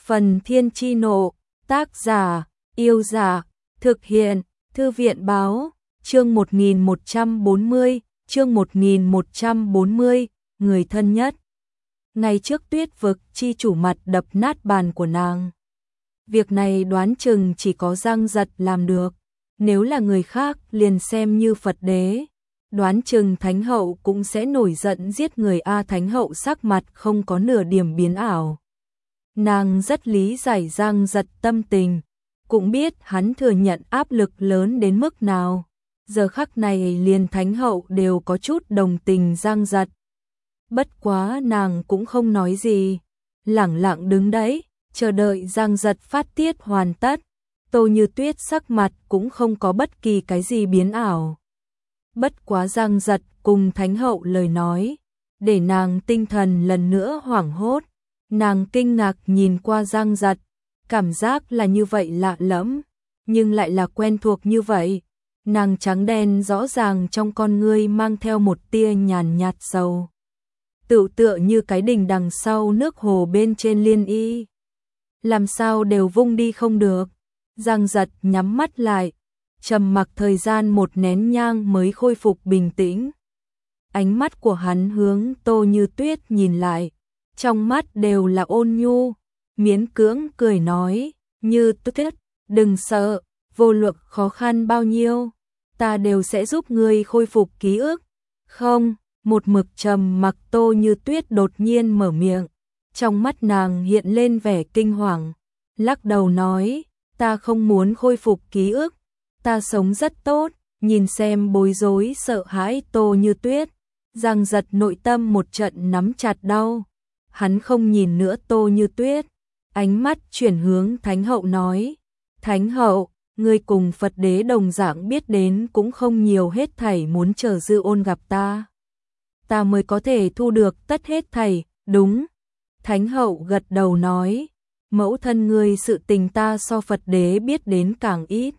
Phần Thiên Chi Nộ, tác giả, Yêu Giả, thực hiện, Thư viện Báo, chương 1140, chương 1140, người thân nhất. Ngay trước Tuyết Vực chi chủ mặt đập nát bàn của nàng. Việc này đoán chừng chỉ có Giang Giật làm được, nếu là người khác liền xem như Phật đế. Đoán chừng Thánh Hậu cũng sẽ nổi giận giết người a. Thánh Hậu sắc mặt không có nửa điểm biến ảo. Nàng rất lý giải Giang Giật tâm tình, cũng biết hắn thừa nhận áp lực lớn đến mức nào. Giờ khắc này liền Thánh Hậu đều có chút đồng tình Giang Giật. Bất quá nàng cũng không nói gì, lẳng lặng đứng đấy, chờ đợi Giang Giật phát tiết hoàn tất. Tô Như Tuyết sắc mặt cũng không có bất kỳ cái gì biến ảo. Bất quá Giang Giật cùng Thánh Hậu lời nói, để nàng tinh thần lần nữa hoảng hốt. Nàng kinh ngạc nhìn qua Giang Giật, cảm giác là như vậy lạ lẫm, nhưng lại là quen thuộc như vậy. Nàng trắng đen rõ ràng trong con ngươi mang theo một tia nhàn nhạt sầu. Tựu tựa như cái đỉnh đằng sau nước hồ bên trên liên y. Làm sao đều vung đi không được. Giang Giật nhắm mắt lại, trầm mặc thời gian một nén nhang mới khôi phục bình tĩnh. Ánh mắt của hắn hướng Tô Như Tuyết nhìn lại, trong mắt đều là ôn nhu, miễn cưỡng cười nói, Như Tuyết, đừng sợ, vô luận khó khăn bao nhiêu, ta đều sẽ giúp ngươi khôi phục ký ức. Không, một mực trầm mặc Tô Như Tuyết đột nhiên mở miệng, trong mắt nàng hiện lên vẻ kinh hoàng, lắc đầu nói, ta không muốn khôi phục ký ức, ta sống rất tốt. Nhìn xem bối rối sợ hãi Tô Như Tuyết, Giang Giật nội tâm một trận nắm chặt đau. Hắn không nhìn nữa Tô Như Tuyết, ánh mắt chuyển hướng Thánh Hậu nói, Thánh Hậu, ngươi cùng Phật đế đồng dạng biết đến cũng không nhiều, hết thảy muốn chờ Dư Ôn gặp ta. Ta mới có thể thu được tất hết thảy, đúng. Thánh Hậu gật đầu nói, mẫu thân ngươi sự tình ta so Phật đế biết đến càng ít.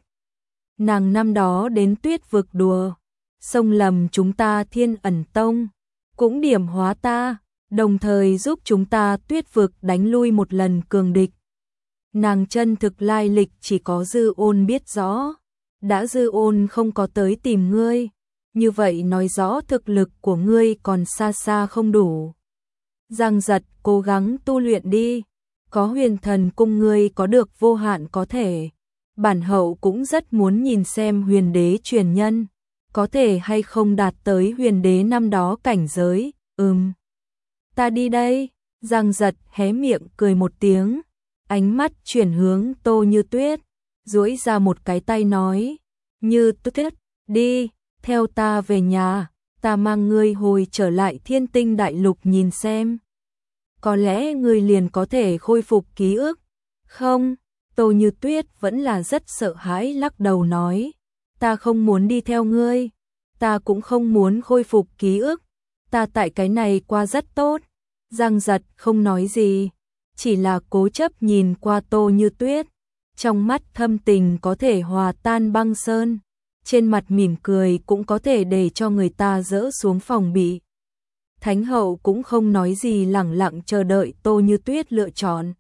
Nàng năm đó đến Tuyết Vực đùa, xông lầm chúng ta Thiên Ẩn Tông, cũng điểm hóa ta, đồng thời giúp chúng ta Tuyết Vực đánh lui một lần cường địch. Nàng chân thực lai lịch chỉ có Dư Ôn biết rõ, đã Dư Ôn không có tới tìm ngươi, như vậy nói rõ thực lực của ngươi còn xa xa không đủ. Giang Giật cố gắng tu luyện đi, có Huyền Thần Cung ngươi có được vô hạn có thể. Bản hậu cũng rất muốn nhìn xem huyền đế truyền nhân, có thể hay không đạt tới huyền đế năm đó cảnh giới. Ta đi đây. Giang Giật hé miệng cười một tiếng, ánh mắt chuyển hướng Tô Như Tuyết, duỗi ra một cái tay nói, Như Tuyết, đi, theo ta về nhà, ta mang ngươi hồi trở lại Thiên Tinh Đại Lục nhìn xem. Có lẽ ngươi liền có thể khôi phục ký ức. Không. Tô Như Tuyết vẫn là rất sợ hãi lắc đầu nói, ta không muốn đi theo ngươi, ta cũng không muốn khôi phục ký ức, ta tại cái này qua rất tốt. Giang Giật không nói gì, chỉ là cố chấp nhìn qua Tô Như Tuyết, trong mắt thâm tình có thể hòa tan băng sơn, trên mặt mỉm cười cũng có thể để cho người ta dỡ xuống phòng bị. Thánh Hậu cũng không nói gì, lẳng lặng chờ đợi Tô Như Tuyết lựa chọn.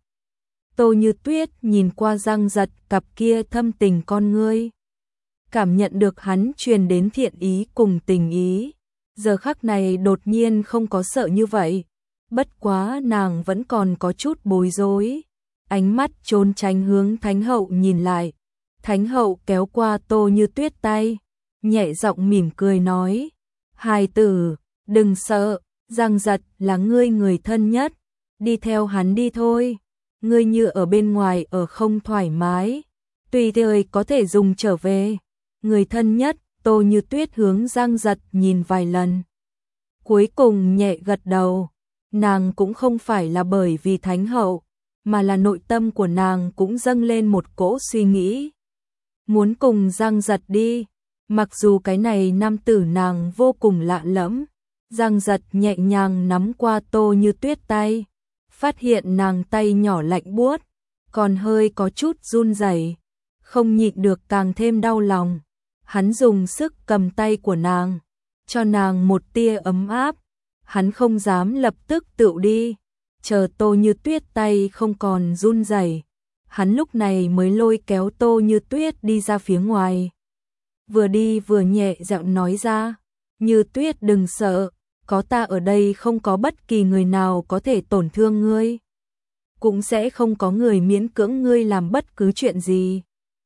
Tô Như Tuyết nhìn qua Giang Giật cặp kia thâm tình con ngươi, cảm nhận được hắn truyền đến thiện ý cùng tình ý. Giờ khắc này đột nhiên không có sợ như vậy, bất quá nàng vẫn còn có chút bối rối. Ánh mắt trốn tránh hướng Thánh Hậu nhìn lại. Thánh Hậu kéo qua Tô Như Tuyết tay, nhẹ giọng mỉm cười nói, hài tử, đừng sợ, Giang Giật là ngươi người thân nhất, đi theo hắn đi thôi. Ngươi như ở bên ngoài ở không thoải mái, tùy thời có thể dùng trở về. Người thân nhất. Tô Như Tuyết hướng Giang Giật nhìn vài lần, cuối cùng nhẹ gật đầu. Nàng cũng không phải là bởi vì Thánh Hậu, mà là nội tâm của nàng cũng dâng lên một cỗ suy nghĩ, muốn cùng Giang Giật đi. Mặc dù cái này nam tử nàng vô cùng lạ lẫm, Giang Giật nhẹ nhàng nắm qua Tô Như Tuyết tay, phát hiện nàng tay nhỏ lạnh buốt, còn hơi có chút run rẩy, không nhịn được càng thêm đau lòng. Hắn dùng sức cầm tay của nàng, cho nàng một tia ấm áp. Hắn không dám lập tức tựu đi, chờ Tô Như Tuyết tay không còn run rẩy, hắn lúc này mới lôi kéo Tô Như Tuyết đi ra phía ngoài. Vừa đi vừa nhẹ giọng nói ra, Như Tuyết đừng sợ, có ta ở đây không có bất kỳ người nào có thể tổn thương ngươi. Cũng sẽ không có người miễn cưỡng ngươi làm bất cứ chuyện gì.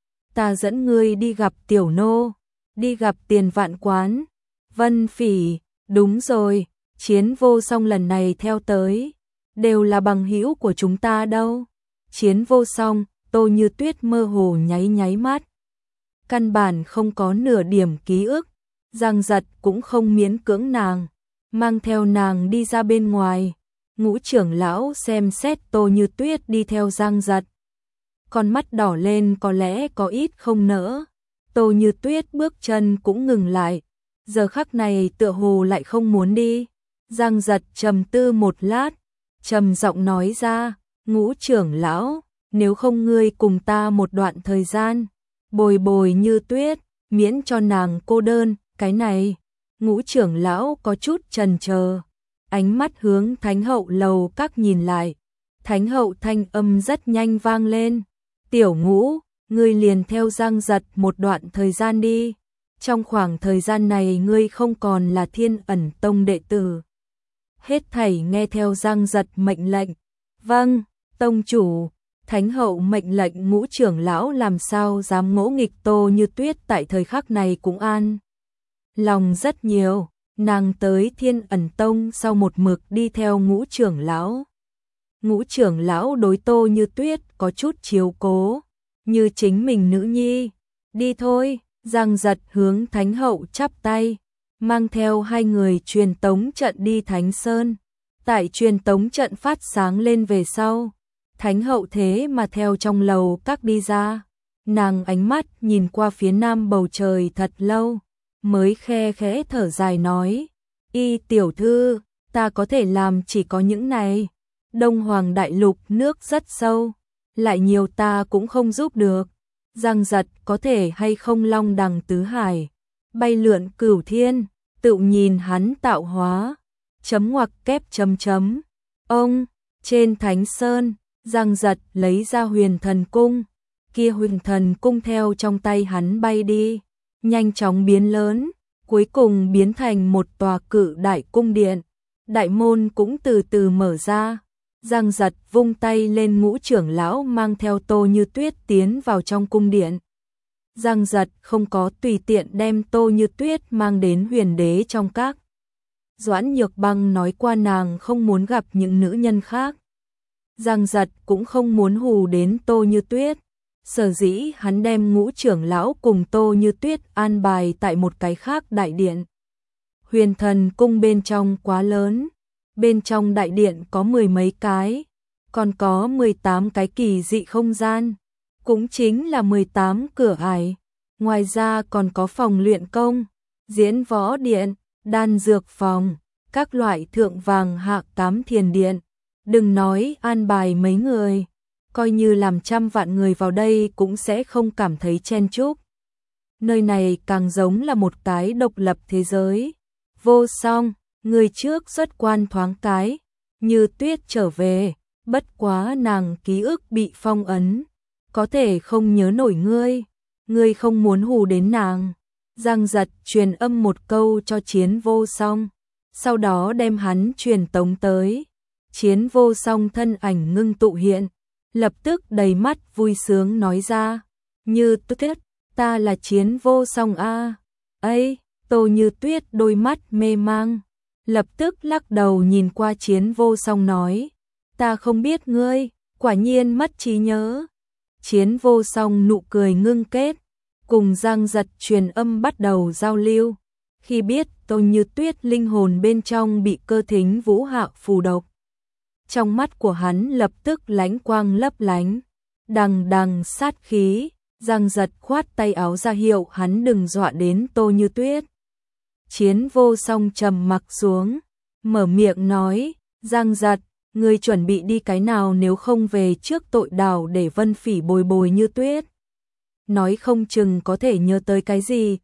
Ta dẫn ngươi đi gặp tiểu nô, đi gặp Tiền Vạn Quán. Vân Phỉ, đúng rồi, Chiến Vô Song lần này theo tới, đều là bằng hữu của chúng ta đâu. Chiến Vô Song, Tô Như Tuyết mơ hồ nháy nháy mắt. Căn bản không có nửa điểm ký ức, Giang Giật cũng không miễn cưỡng nàng, mang theo nàng đi ra bên ngoài. Ngũ trưởng lão xem xét Tô Như Tuyết đi theo Giang Giật, con mắt đỏ lên, có lẽ có ít không nỡ. Tô Như Tuyết bước chân cũng ngừng lại, giờ khắc này tựa hồ lại không muốn đi. Giang Giật trầm tư một lát, trầm giọng nói ra, Ngũ trưởng lão, nếu không ngươi cùng ta một đoạn thời gian, bồi bồi Như Tuyết, miễn cho nàng cô đơn. Cái này, Ngũ trưởng lão có chút chần chờ, ánh mắt hướng Thánh hậu lầu các nhìn lại. Thánh hậu thanh âm rất nhanh vang lên, tiểu Ngũ, ngươi liền theo Giang Giật một đoạn thời gian đi. Trong khoảng thời gian này ngươi không còn là Thiên Ẩn Tông đệ tử, hết thảy nghe theo Giang Giật mệnh lệnh. Vâng, tông chủ. Thánh hậu mệnh lệnh. Ngũ trưởng lão làm sao dám ngỗ nghịch. Tô Như Tuyết tại thời khắc này cũng an lòng rất nhiều, nàng tới Thiên Ẩn Tông sau một mực đi theo Ngũ trưởng lão. Ngũ trưởng lão đối Tô Như Tuyết có chút chiếu cố, như chính mình nữ nhi. Đi thôi. Giang Giật hướng Thánh hậu chắp tay, mang theo hai người truyền tống trận đi Thánh Sơn. Tại truyền tống trận phát sáng lên về sau, Thánh hậu thế mà theo trong lầu các đi ra. Nàng ánh mắt nhìn qua phía nam bầu trời thật lâu, mới khe khẽ thở dài nói, Y tiểu thư, ta có thể làm chỉ có những này. Đông Hoàng đại lục nước rất sâu, lại nhiều ta cũng không giúp được. Giang Giật có thể hay không long đằng tứ hải, bay lượn cửu thiên, tự nhìn hắn tạo hóa. Chấm ngoặc kép chấm chấm. Ông, trên Thánh Sơn, Giang Giật lấy ra Huyền Thần Cung, kia Huyền Thần Cung theo trong tay hắn bay đi, nhanh chóng biến lớn, cuối cùng biến thành một tòa cự đại cung điện. Đại môn cũng từ từ mở ra. Giang Giật vung tay lên, Ngũ trưởng lão mang theo Tô Như Tuyết tiến vào trong cung điện. Giang Giật không có tùy tiện đem Tô Như Tuyết mang đến Huyền Đế trong các. Doãn Nhược Băng nói qua nàng không muốn gặp những nữ nhân khác. Giang Giật cũng không muốn hù đến Tô Như Tuyết. Sở dĩ hắn đem Ngũ trưởng lão cùng Tô Như Tuyết an bài tại một cái khác đại điện. Huyền Thần Cung bên trong quá lớn. Bên trong đại điện có 10 mấy cái, còn có 18 cái kỳ dị không gian, cũng chính là 18 cửa ải. Ngoài ra còn có phòng luyện công, diễn võ điện, đan dược phòng, các loại thượng vàng hạ cám thiền điện. Đừng nói an bài mấy người, coi như làm trăm vạn người vào đây cũng sẽ không cảm thấy chen chúc. Nơi này càng giống là một cái độc lập thế giới. Vô Song, người trước xuất quan thoáng cái, Như Tuyết trở về, bất quá nàng ký ức bị phong ấn, có thể không nhớ nổi ngươi không muốn hù đến nàng. Giang Giật truyền âm một câu cho Chiến Vô Song, sau đó đem hắn truyền tống tới. Chiến Vô Song thân ảnh ngưng tụ hiện, lập tức đầy mắt vui sướng nói ra, Như Tuyết, ta là Chiến Vô Song a. Ấy, Tô Như Tuyết đôi mắt mê mang, lập tức lắc đầu nhìn qua Chiến Vô Song nói, ta không biết ngươi, quả nhiên mất trí nhớ. Chiến Vô Song nụ cười ngưng kết, cùng Giang Giật truyền âm bắt đầu giao lưu. Khi biết Tô Như Tuyết linh hồn bên trong bị Cơ Thính Vũ Hạo phù độc, trong mắt của hắn lập tức lánh quang lấp lánh, đằng đằng sát khí. Giang Giật khoát tay áo ra hiệu hắn đừng dọa đến Tô Như Tuyết. Chiến Vô Song trầm mặc xuống, mở miệng nói, Giang Giật, ngươi chuẩn bị đi cái nào, nếu không về trước tội đào để Vân Phỉ bồi bồi Như Tuyết. Nói không chừng có thể nhớ tới cái gì.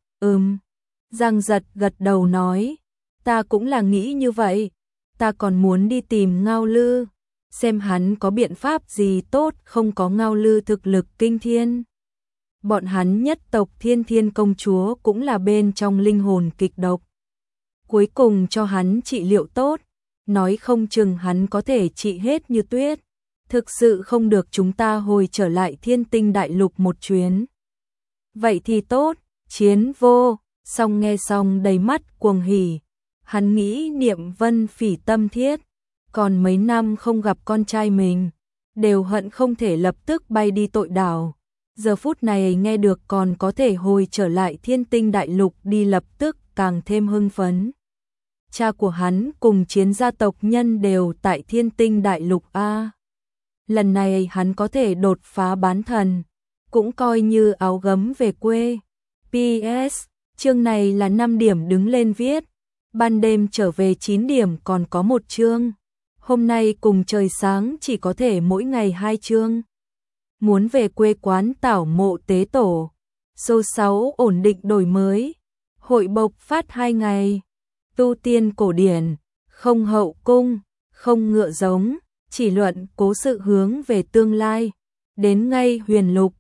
Giang Giật gật đầu nói, ta cũng là nghĩ như vậy, ta còn muốn đi tìm Ngao Lư. xem hắn có biện pháp gì tốt không có Ngao Lư thực lực kinh thiên. Bọn hắn nhất tộc Thiên Thiên công chúa cũng là bên trong linh hồn kịch độc. Cuối cùng cho hắn trị liệu tốt, nói không chừng hắn có thể trị hết như tuyết. Thực sự không được chúng ta hồi trở lại Thiên Tinh Đại Lục một chuyến. Vậy thì tốt, Chiến Vô, xong nghe xong đầy mắt cuồng hỉ. Hắn nghĩ Niệm Vân Phỉ tâm thiết, còn mấy năm không gặp con trai mình, đều hận không thể lập tức bay đi tội đảo. Giờ phút này nghe được còn có thể hồi trở lại Thiên Tinh Đại Lục đi lập tức càng thêm hưng phấn. Cha của hắn cùng Chiến gia tộc nhân đều tại Thiên Tinh Đại Lục A. Lần này hắn có thể đột phá bán thần, cũng coi như áo gấm về quê. PS, chương này là 5 điểm đứng lên viết, ban đêm trở về 9 điểm còn có 1 chương. Hôm nay cùng trời sáng chỉ có thể mỗi ngày 2 chương. Muốn về quê quán tảo mộ tế tổ. Số 6 ổn định đổi mới. Hội bộc phát 2 ngày. Tu tiên cổ điển, không hậu cung, không ngựa giống, chỉ luận cố sự hướng về tương lai. Đến ngay huyền lục,